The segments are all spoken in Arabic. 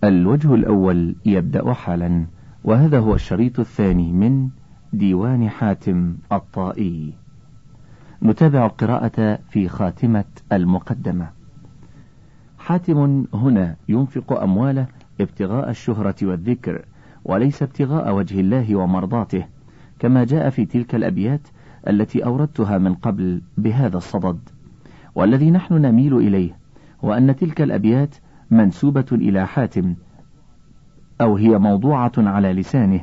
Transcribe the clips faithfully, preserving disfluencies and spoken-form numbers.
الوجه الأول يبدأ حالا، وهذا هو الشريط الثاني من ديوان حاتم الطائي. نتابع القراءة في خاتمة المقدمة. حاتم هنا ينفق أمواله ابتغاء الشهرة والذكر، وليس ابتغاء وجه الله ومرضاته، كما جاء في تلك الأبيات التي أوردتها من قبل بهذا الصدد. والذي نحن نميل إليه هو أن تلك الأبيات منسوبة إلى حاتم، أو هي موضوعة على لسانه،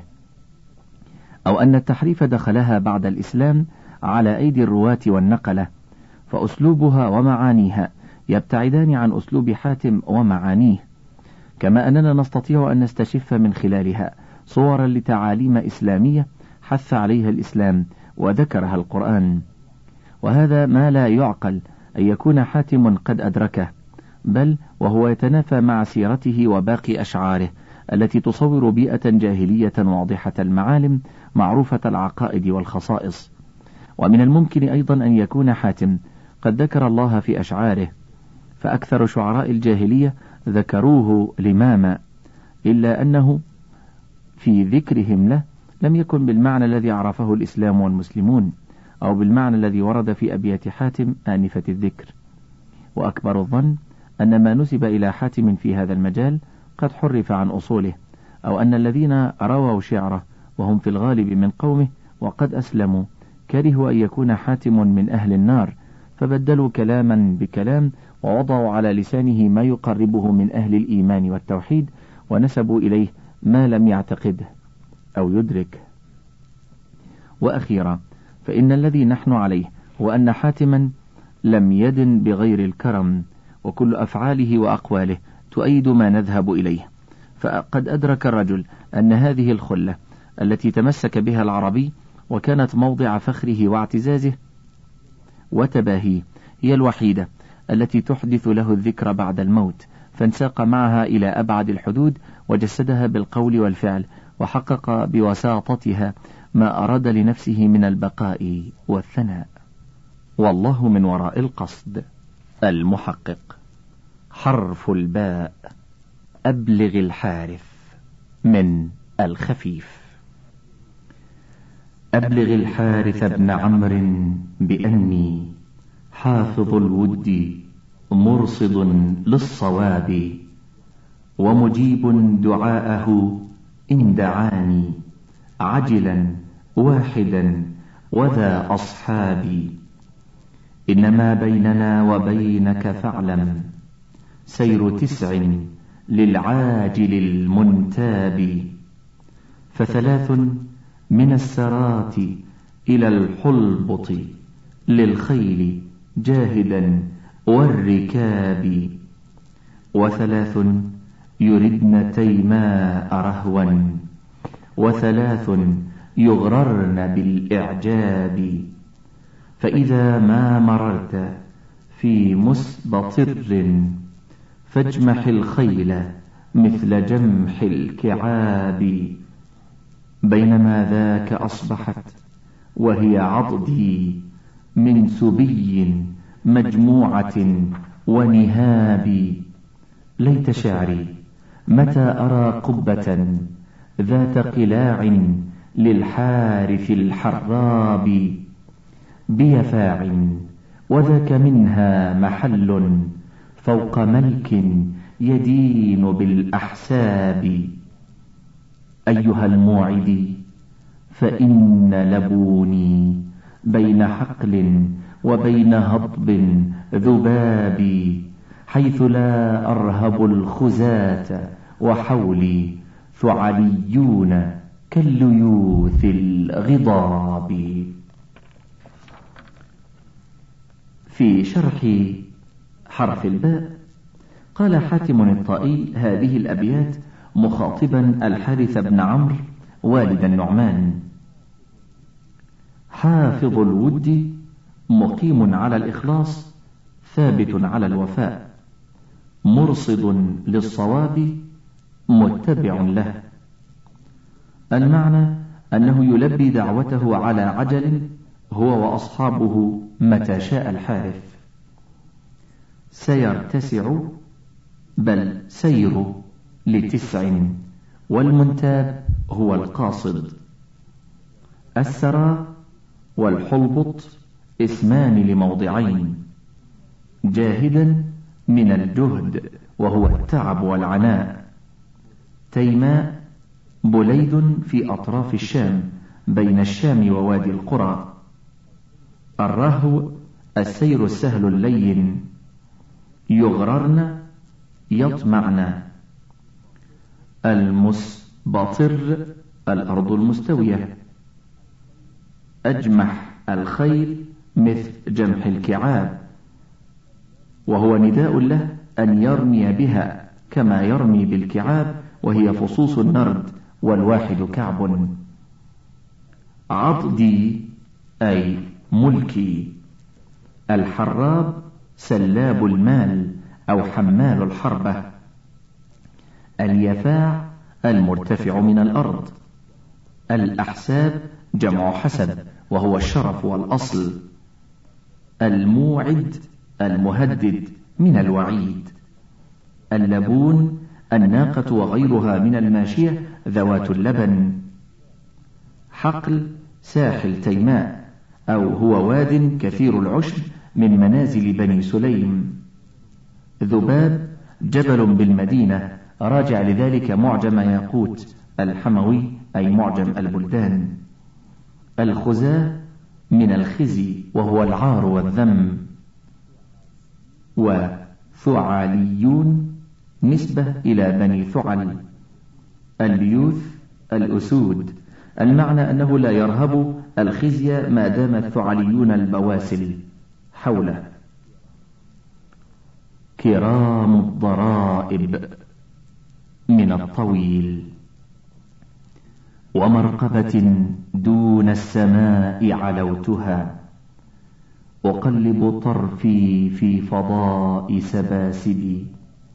أو أن التحريف دخلها بعد الإسلام على أيدي الرواة والنقلة، فأسلوبها ومعانيها يبتعدان عن أسلوب حاتم ومعانيه، كما أننا نستطيع أن نستشف من خلالها صورا لتعاليم إسلامية حث عليها الإسلام وذكرها القرآن. وهذا ما لا يعقل أن يكون حاتم قد أدركه، بل وهو يتنافى مع سيرته وباقي أشعاره التي تصور بيئة جاهلية واضحة المعالم معروفة العقائد والخصائص. ومن الممكن أيضا أن يكون حاتم قد ذكر الله في أشعاره، فأكثر شعراء الجاهلية ذكروه لماما، إلا أنه في ذكرهم له لم يكن بالمعنى الذي عرفه الإسلام والمسلمون، أو بالمعنى الذي ورد في أبيات حاتم آنفة الذكر. وأكبر الظن أن ما نسب إلى حاتم في هذا المجال قد حرف عن أصوله، أو أن الذين رووا شعره وهم في الغالب من قومه وقد أسلموا كرهوا أن يكون حاتم من أهل النار، فبدلوا كلاما بكلام ووضعوا على لسانه ما يقربه من أهل الإيمان والتوحيد، ونسبوا إليه ما لم يعتقده أو يدرك. وأخيرا فإن الذي نحن عليه هو أن حاتما لم يدن بغير الكرم، وكل أفعاله وأقواله تؤيد ما نذهب إليه. فقد أدرك الرجل أن هذه الخلة التي تمسك بها العربي وكانت موضع فخره واعتزازه وتباهيه هي الوحيدة التي تحدث له الذكر بعد الموت، فانساق معها إلى أبعد الحدود وجسدها بالقول والفعل، وحقق بوساطتها ما أراد لنفسه من البقاء والثناء. والله من وراء القصد. المحقق. حرف الباء. أبلغ الحارث من الخفيف. أبلغ الحارث بن عمرو بأني حافظ الود مرصد للصواب، ومجيب دعاءه إن دعاني عجلا واحدا وذا أصحابي. إنما بيننا وبينك فاعلم سير تسع للعاجل المنتاب، فثلاث من السرات إلى الحلبط للخيل جاهدا والركاب، وثلاث يردن تيماء رهوا، وثلاث يغررن بالإعجاب. فإذا ما مررت في مسبطر فاجمح الخيل مثل جمح الكعاب. بينما ذاك أصبحت وهي عضدي من سبي مجموعة ونهاب. ليت شعري متى أرى قبة ذات قلاع للحارث الحراب، بيفاع وذاك منها محل فوق ملك يدين بالأحساب. أيها الموعد فإن لبوني بين حقل وبين هضب ذباب، حيث لا أرهب الخزاة وحولي ثعليون كالليوث الغضاب. في شرح حرف الباء قال حاتم الطائي هذه الأبيات مخاطبا الحارث بن عمرو والد النعمان: حافظ الود مقيم على الإخلاص ثابت على الوفاء، مرصد للصواب متبع له. المعنى أنه يلبي دعوته على عجل هو وأصحابه متى شاء الحارث. سيرتسع بل سير لتسع، والمنتاب هو القاصد. السرى والحلبط اسمان لموضعين. جاهدا من الجهد وهو التعب والعناء. تيماء بليد في أطراف الشام بين الشام ووادي القرى. الرهو السير السهل اللين. يغررن يطمعن. المسبطر الأرض المستوية. أجمح الخيل مثل جمح الكعاب، وهو نداء له أن يرمي بها كما يرمي بالكعاب، وهي فصوص النرد والواحد كعب. عضدي أي ملكي. الحراب سلاب المال أو حمال الحربة. اليفاع المرتفع من الأرض. الأحساب جمع حسب وهو الشرف والأصل. الموعد المهدد من الوعيد. اللبون الناقة وغيرها من الماشية ذوات اللبن. حقل ساحل تيماء، أو هو واد كثير العشب من منازل بني سليم. ذباب جبل بالمدينة، راجع لذلك معجم ياقوت الحموي أي معجم البلدان. الخزاة من الخزي وهو العار والذم. وثعاليون نسبة إلى بني ثعل. البيوث الأسود، المعنى أنه لا يرهب الخزي ما دام الثعليون البواسل حوله. كرام الضرائب من الطويل. ومرقبة دون السماء علوتها. أقلب طرفي في فضاء سباسبي.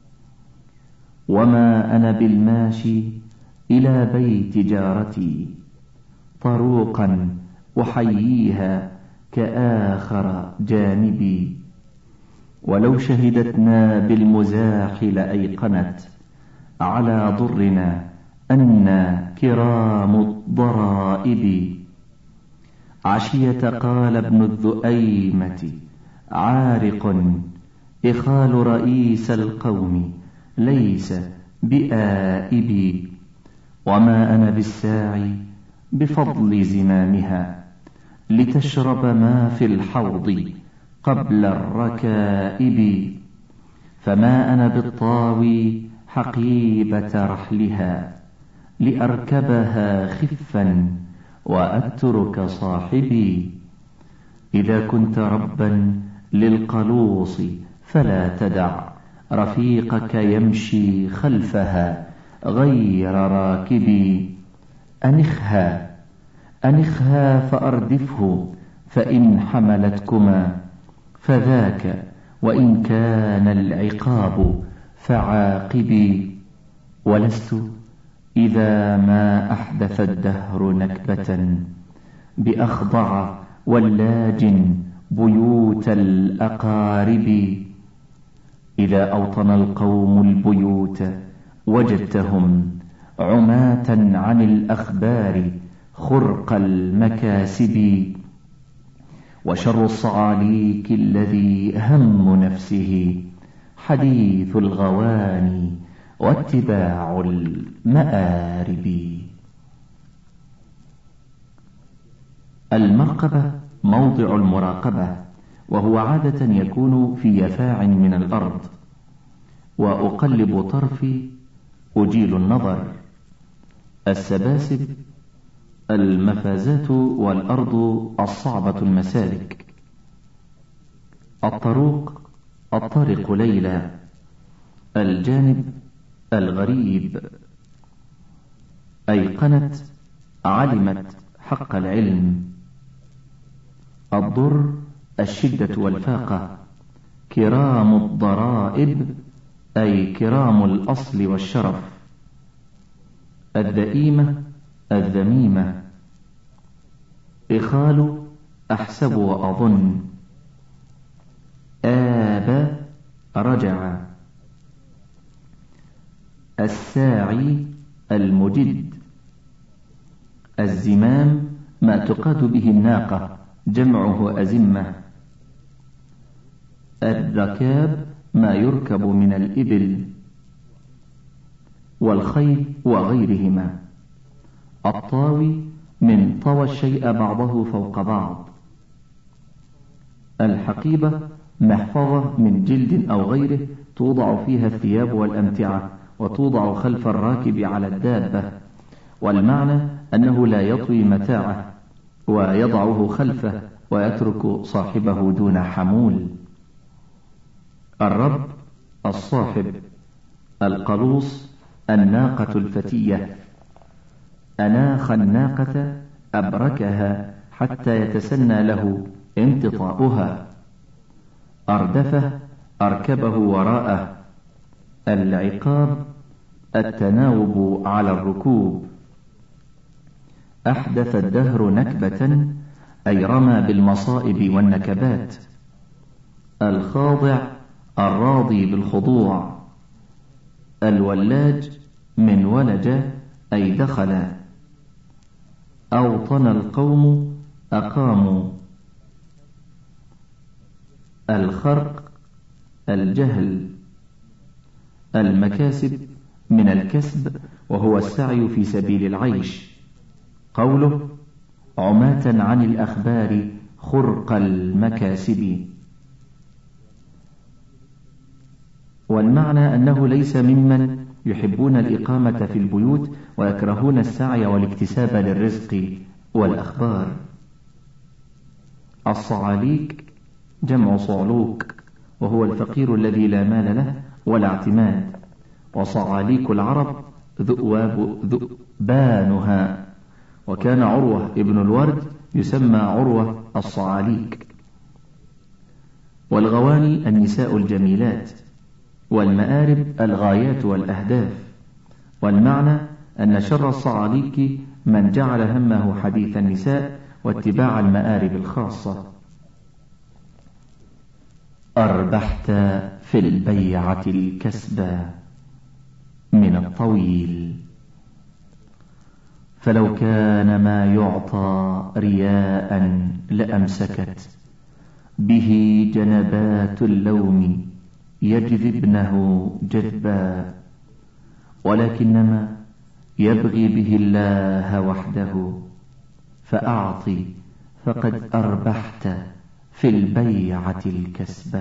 وما أنا بالماشي إلى بيت جارتي، طروقا أحييها كآخر جانبي. ولو شهدتنا بالمزاح لأيقنت على ضرنا أنا كرام الضرائب. عشية قال ابن الذؤيمة عارق إخال رئيس القوم ليس بآئب. وما أنا بالساعي بفضل زمامها لتشرب ما في الحوض قبل الركائب. فما أنا بالطاوي حقيبة رحلها لأركبها خفا وأترك صاحبي. إذا كنت ربا للقلوص فلا تدع رفيقك يمشي خلفها غير راكبي. أنخها أنخها فأردفه فإن حملتكما فذاك، وإن كان العقاب فعاقبي. ولست إذا ما أحدث الدهر نكبة بأخضع ولاج بيوت الأقارب. إذا أوطن القوم البيوت وجدتهم عماة عن الأخبار خرق المكاسب. وشر الصعاليك الذي هم نفسه حديث الغواني واتباع المآرب. المرقبة موضع المراقبة، وهو عادة يكون في يفاع من الأرض. وأقلب طرفي أجيل النظر. السباسب المفازات والأرض الصعبة المسالك. الطروق الطارق ليلا. الجانب الغريب. أيقنت علمت حق العلم. الضر الشدة والفاقة. كرام الضرائب أي كرام الأصل والشرف. الذئيمة الذميمة. إخال أحسب وأظن. آب رجع. الساعي المجد. الزمام ما تقاد به الناقة، جمعه أزمة. الركاب ما يركب من الإبل والخيل وغيرهما. الطاوي من طوى الشيء بعضه فوق بعض. الحقيبة محفظة من جلد أو غيره توضع فيها الثياب والأمتعة، وتوضع خلف الراكب على الدابة، والمعنى أنه لا يطوي متاعه ويضعه خلفه ويترك صاحبه دون حمول. الرب الصاحب. القلوص الناقة الفتية. أناخ الناقة أبركها حتى يتسنى له امتطاؤها. أردفه أركبه وراءه. العقاب التناوب على الركوب. أحدث الدهر نكبة أي رمى بالمصائب والنكبات. الخاضع الراضي بالخضوع. الولاج من ولج أي دخل. أوطن القوم أقاموا. الخرق الجهل. المكاسب من الكسب وهو السعي في سبيل العيش. قوله عماة عن الأخبار خرق المكاسب، والمعنى أنه ليس ممن يحبون الإقامة في البيوت ويكرهون السعي والاكتساب للرزق والأخبار. الصعاليك جمع صعلوك، وهو الفقير الذي لا مال له ولا اعتماد. وصعاليك العرب ذؤواب ذؤبانها، وكان عروة ابن الورد يسمى عروة الصعاليك. والغواني النساء الجميلات. والمآرب الغايات والأهداف، والمعنى أن شر الصعاليك من جعل همه حديث النساء واتباع المآرب الخاصة. أربحت في البيعة الكسب من الطويل. فلو كان ما يعطى رياء لأمسكت به جنبات اللوم يجذبنه جذبا، ولكنما يبغي به الله وحده. فأعطي فقد أربحت في البيعة الكسب.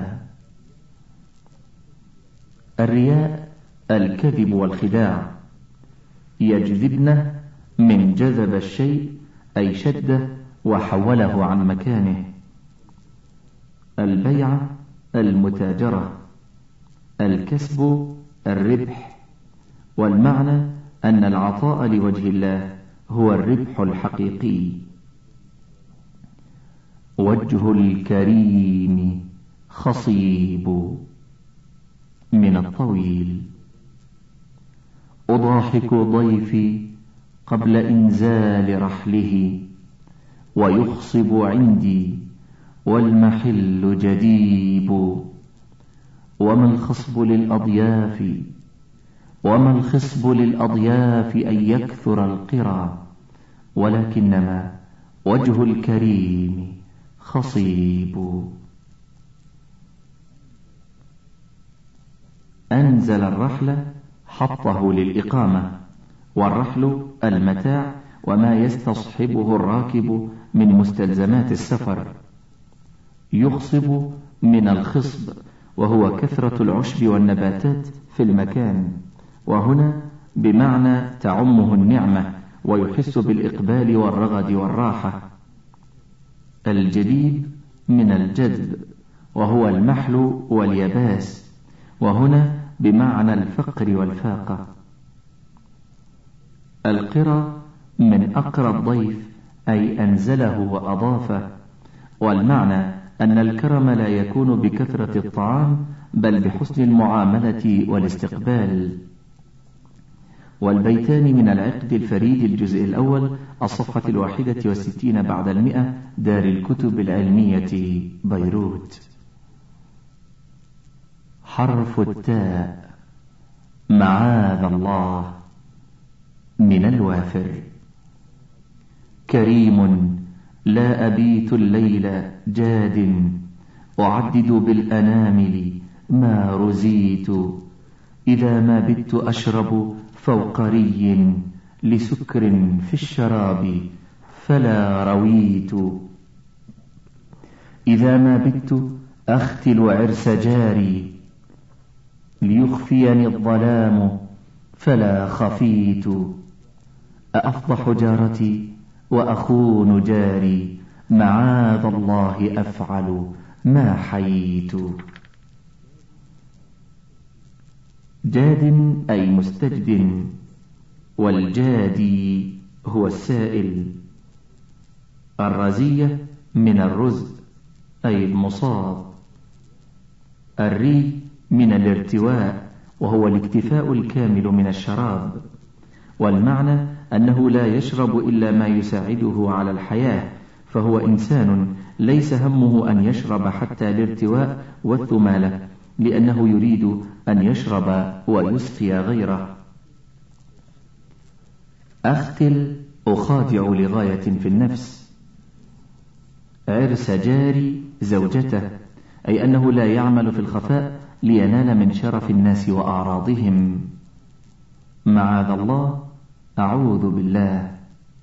الرياء الكذب والخداع. يجذبنه من جذب الشيء أي شده وحوله عن مكانه. البيعة المتاجرة. الكسب الربح، والمعنى أن العطاء لوجه الله هو الربح الحقيقي. وجه الكريم خصيب من الطويل. أضاحك ضيفي قبل إنزال رحله، ويخصب عندي والمحل جديب. وما الخصب للأضياف وما الخصب للأضياف أن يكثر القرى، ولكنما وجه الكريم خصيب. أنزل الرحل حطه للإقامة، والرحل المتاع وما يستصحبه الراكب من مستلزمات السفر. يخصب من الخصب، وهو كثرة العشب والنباتات في المكان، وهنا بمعنى تعمه النعمة ويحس بالإقبال والرغد والراحة. الجديد من الجذب، وهو المحل واليباس، وهنا بمعنى الفقر والفاقة. القرى من أقرى الضيف أي أنزله وأضافه، والمعنى أن الكرم لا يكون بكثرة الطعام بل بحسن المعاملة والاستقبال. والبيتان من العقد الفريد الجزء الأول الصفحة الواحدة والستين بعد المئة، دار الكتب العلمية بيروت. حرف التاء معاذ الله من الوافر. كريم لا أبيت الليل جاد أعدد بالأنامل ما رزيت، إذا ما بت أشرب فوق ري لسكر في الشراب فلا رويت، إذا ما بت أختل عرس جاري ليخفيني الظلام فلا خفيت، أأفضح جارتي وأخون جاري معاذ الله أفعل ما حييت. جاد أي مستجد، والجادي هو السائل. الرزية من الرزق أي المصاب. الري من الارتواء وهو الاكتفاء الكامل من الشراب، والمعنى أنه لا يشرب إلا ما يساعده على الحياة، فهو إنسان ليس همه أن يشرب حتى الارتواء والثمالة، لأنه يريد أن يشرب ويسقي غيره. أختل أخادع لغاية في النفس. عرس جاري زوجته، أي أنه لا يعمل في الخفاء لينال من شرف الناس وأعراضهم. معاذ الله أعوذ بالله.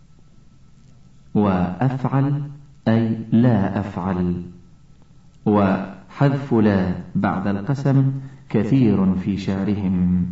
وأفعل أي لا أفعل، وحذف لا بعد القسم كثير في شعرهم.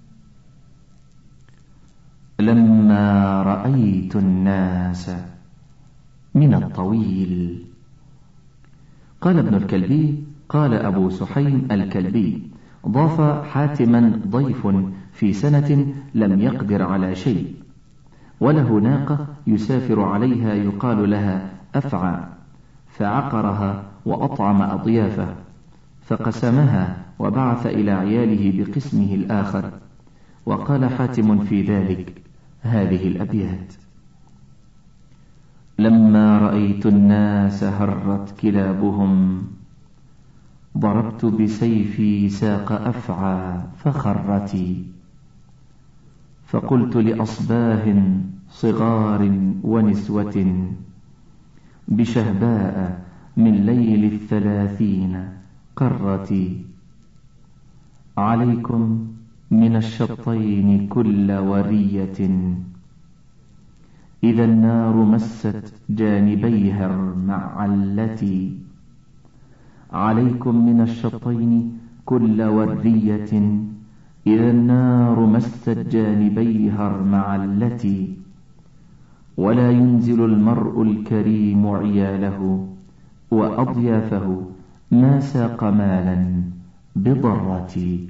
لما رأيت الناس من الطويل. قال ابن الكلبي قال أبو سحيم الكلبي: ضاف حاتما ضيف في سنة لم يقدر على شيء، وله ناقة يسافر عليها يقال لها أفعى، فعقرها وأطعم أضيافه، فقسمها وبعث إلى عياله بقسمه الآخر. وقال حاتم في ذلك هذه الأبيات: لما رأيت الناس هرت كلابهم، ضربت بسيفي ساق أفعى فخرتي، فقلت لأصباه صغار ونسوة بشهباء من ليل الثلاثين قرتي، عليكم من الشطين كل ورية، إذا النار مست جانبيها المعلتي، عليكم من الشطين كل ورية، إذا النار مست جانبيها المعلتي، ولا ينزل المرء الكريم عياله وأضيافه ما ساق مالا بضرتي.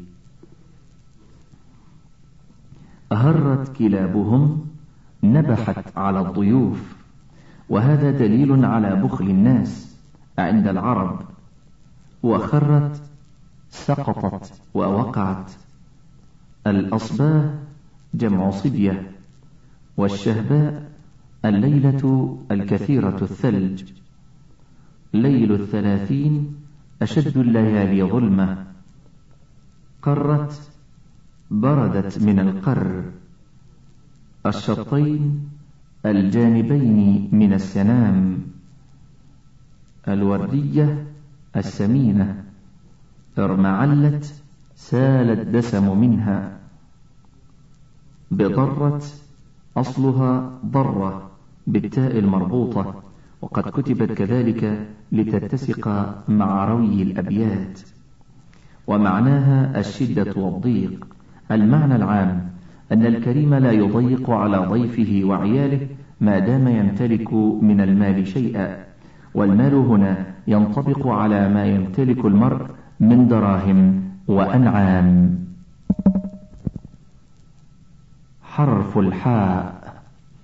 هرت كلابهم نبحت على الضيوف، وهذا دليل على بخل الناس عند العرب. وخرت سقطت ووقعت. الأصباه جمع صبية، والشهباء الليلة الكثيرة الثلج. ليل الثلاثين أشد الليالي ظلمة. قرت بردت من القر. الشطين الجانبين من السنام. الوردية السمينة. ارمعلت سال الدسم منها. بضرت أصلها ضرة بالتاء المربوطة، وقد كتبت كذلك لتتسق مع روي الأبيات. ومعناها الشدة والضيق. المعنى العام أن الكريم لا يضيق على ضيفه وعياله ما دام يمتلك من المال شيئا، والمال هنا ينطبق على ما يمتلك المرء من دراهم وأنعام. حرف الحاء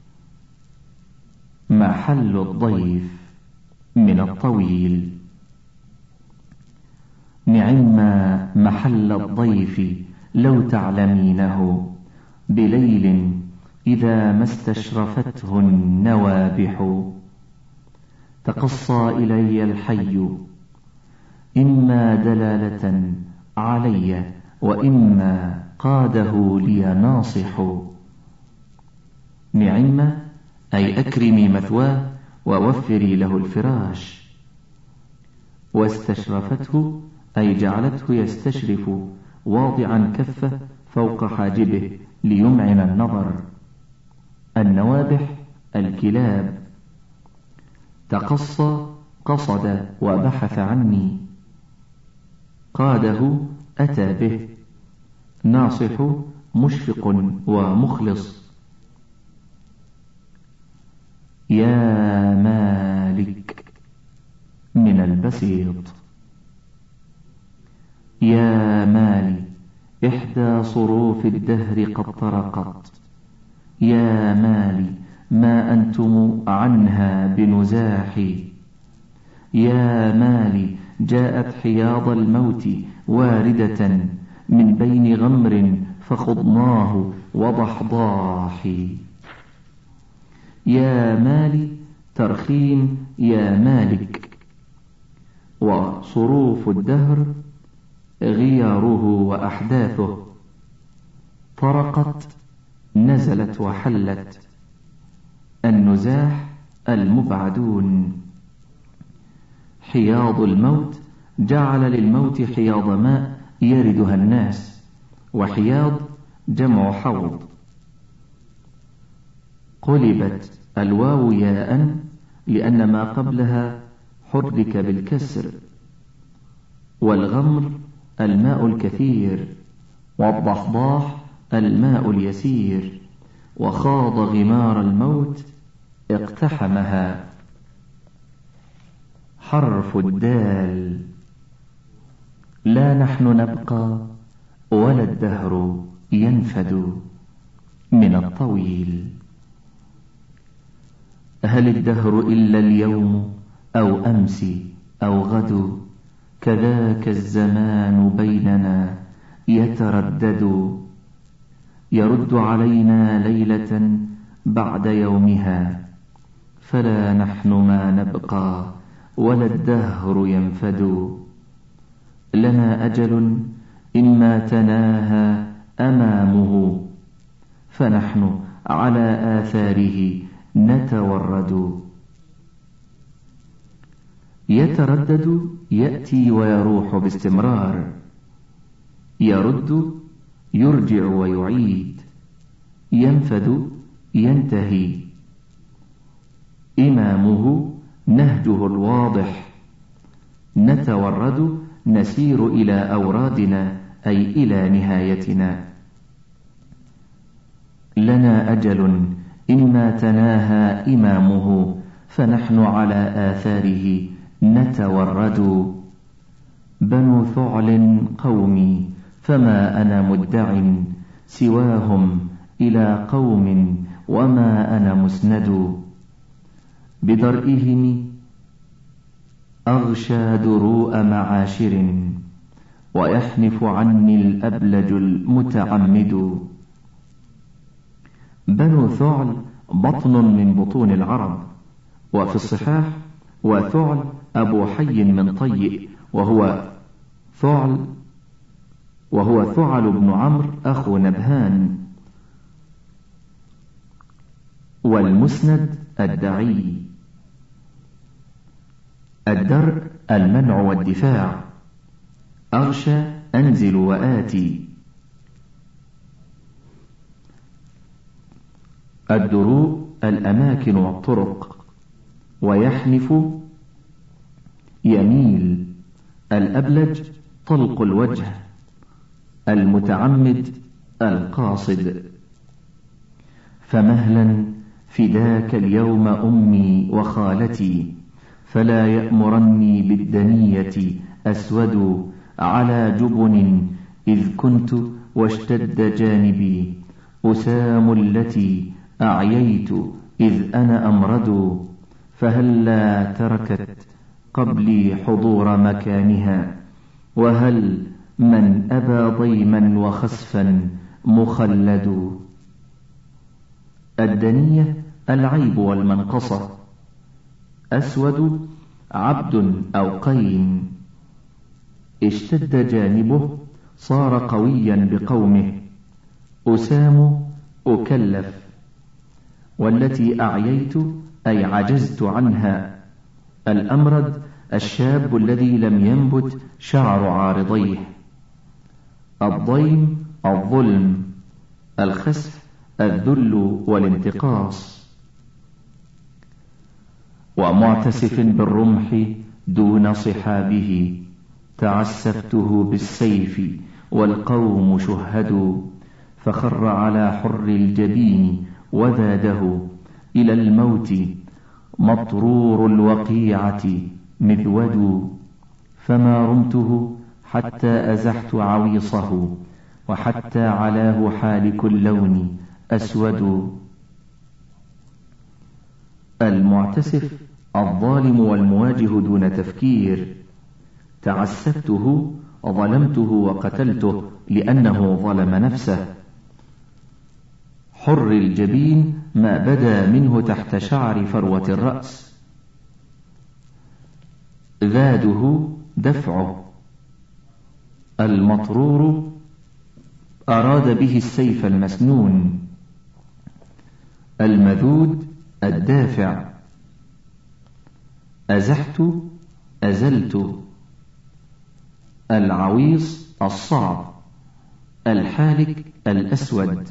محل الضيف من الطويل. نعم محل الضيف لو تعلمينه، بليل إذا ما استشرفته النوابح. تقصى إلي الحي إما دلالة علي وإما قاده لي ناصح. نعم أي أكرمي مثواه ووفري له الفراش. واستشرفته أي جعلته يستشرف واضعا كفه فوق حاجبه ليمعن النظر. النوابح الكلاب. تقصى قصد وبحث عني. قاده أتى به. ناصح مشفق ومخلص. يا مالك من البسيط. يا مالي إحدى صروف الدهر قد طرقت. يا مالي ما أنتم عنها بنزاحي. يا مالي جاءت حياض الموت واردة من بين غمر فخضناه وضحضاح. يا مالي ترخيم يا مالك. وصروف الدهر غياره وأحداثه. طرقت نزلت وحلت. النزاح المبعدون. حياض الموت جعل للموت حياض ماء يردها الناس، وحياض جمع حوض. قلبت الواو ياء لأن ما قبلها حرك بالكسر. والغمر الماء الكثير، والضحضاح الماء اليسير. وخاض غمار الموت اقتحمها. حرف الدال. لا نحن نبقى ولا الدهر ينفد. من الطويل. هل الدهر إلا اليوم أو أمس أو غد؟ كذاك الزمان بيننا يتردد. يرد علينا ليلة بعد يومها، فلا نحن ما نبقى ولا الدهر ينفد. لنا أجل إما تناهى أمامه، فنحن على آثاره نتورد. يتردد يأتي ويروح باستمرار. يرد يرجع ويعيد. ينفد ينتهي. إمامه نهجه الواضح. نتورد نسير إلى أورادنا أي إلى نهايتنا. لنا أجل إما تناهى إمامه، فنحن على آثاره نتورد. بنو ثعل قومي فما أنا مدع سواهم إلى قوم وما أنا مسند. بدرئهم أغشى دروء معاشر، ويحنف عني الأبلج المتعمد. بنو ثعل بطن من بطون العرب، وفي الصحاح وثعل أبو حي من طيء، وهو ثعل وهو ثعل بن عمرو أخو نبهان. والمسند الدعي. الدرء المنع والدفاع. أغشى أنزل وآتي. الدروء الأماكن والطرق. ويحنف يميل. الأبلج طلق الوجه. المتعمد القاصد. فمهلا فداك اليوم أمي وخالتي، فلا يأمرني بالدنية أسود على جبن إذ كنت واشتد جانبي، أسام التي أعييت إذ أنا أمرد، فهلا تركت قبلي حضور مكانها، وهل من أبى ضيما وخسفا مخلد. الدنية العيب والمنقصة. أسود عبد أو قين. اشتد جانبه صار قويا بقومه، أسام أكلف، والتي أعييت أي عجزت عنها. الأمرد الشاب الذي لم ينبت شعر عارضيه. الضيم الظلم. الخسف الذل والانتقاص. ومعتسف بالرمح دون صحابه، تعسفته بالسيف والقوم شهدوا، فخر على حر الجبين وذاده إلى الموت مطرور الوقيعة مذود، فما رمته حتى أزحت عويصه، وحتى علاه حالك اللون أسود. المعتسف الظالم والمواجه دون تفكير. تعسفته ظلمته وقتلته لأنه ظلم نفسه. حر الجبين ما بدا منه تحت شعر فروة الرأس. ذاده دفعه. المطرور أراد به السيف المسنون. المذود الدافع. أزحت أزلت. العويص الصعب. الحالك الأسود.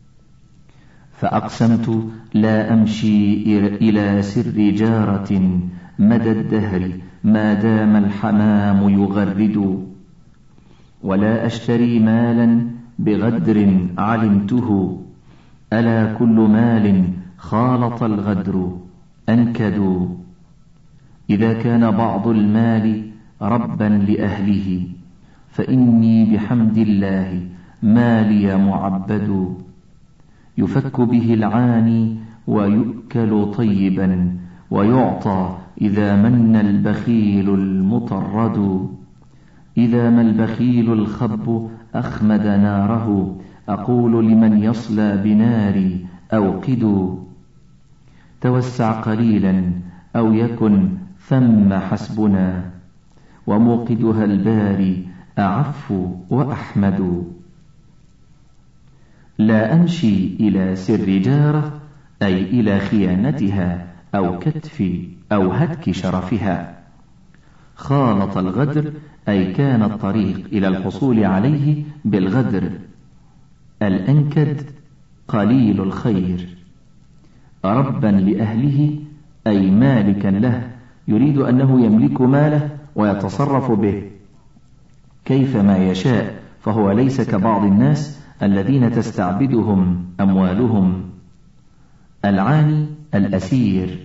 فأقسمت لا أمشي إلى سر جارة مدى الدهر ما دام الحمام يغرد، ولا أشتري مالا بغدر علمته، ألا كل مال خالط الغدر أنكد. إذا كان بعض المال ربا لأهله، فإني بحمد الله مالي معبد. يفك به العاني ويؤكل طيبا، ويعطى إذا من البخيل المطرد. إذا ما البخيل الخب أخمد ناره، أقول لمن يصلى بناري أوقد. توسع قليلا أو يكن ثم حسبنا، وموقدها الباري أعف وأحمد. لا أمشي إلى سر جارة أي إلى خيانتها أو كتف أو هتك شرفها. خالط الغدر أي كان الطريق إلى الحصول عليه بالغدر. الأنكد قليل الخير. ربا لأهله أي مالكا له، يريد أنه يملك ماله ويتصرف به كيفما يشاء، فهو ليس كبعض الناس الذين تستعبدهم أموالهم. العاني الأسير.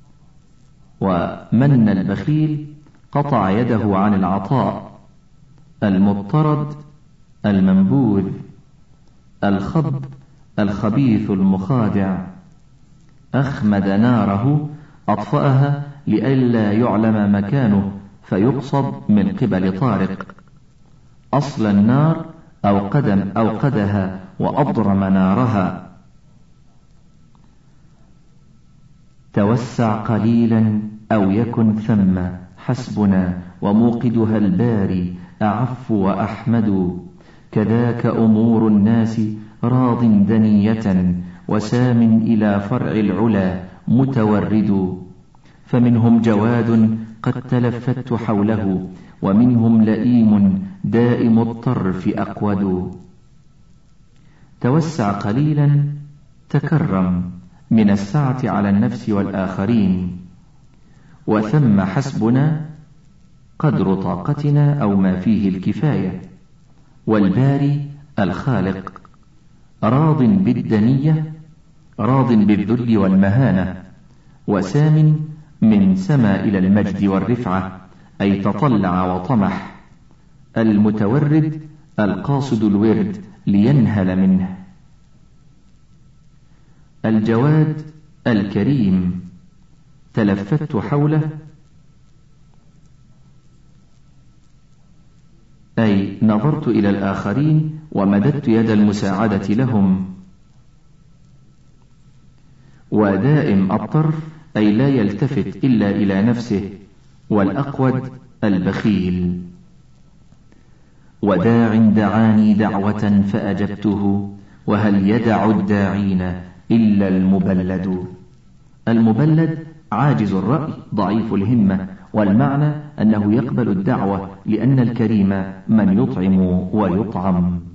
ومن البخيل قطع يده عن العطاء. المضطرد المنبوذ. الخب الخبيث المخادع. أخمد ناره أطفأها لئلا يعلم مكانه فيقصد من قبل طارق. أصل النار أوقد أوقدها وأضرم نارها. توسع قليلا أو يكن ثم حسبنا، وموقدها الباري أعف وأحمد. كذاك أمور الناس راض دنية، وسام إلى فرع العلا متورد. فمنهم جواد قد تلفت حوله، ومنهم لئيم دائم الطرف أقود. توسع قليلا تكرم من السعة على النفس والآخرين. وثم حسبنا قدر طاقتنا أو ما فيه الكفاية. والباري الخالق. راض بالدنية، راض بالذل والمهانة. وسام من سما إلى المجد والرفعة أي تطلع وطمح. المتورد القاصد الورد لينهل منه. الجواد الكريم. تلفت حوله أي نظرت إلى الآخرين ومددت يد المساعدة لهم. ودائم الطرف أي لا يلتفت إلا إلى نفسه. والأقود البخيل. وداع دعاني دعوة فأجبته، وهل يدع الداعين إلا المبلد. المبلد عاجز الرأي ضعيف الهمة، والمعنى أنه يقبل الدعوة لأن الكريم من يطعم ويطعم.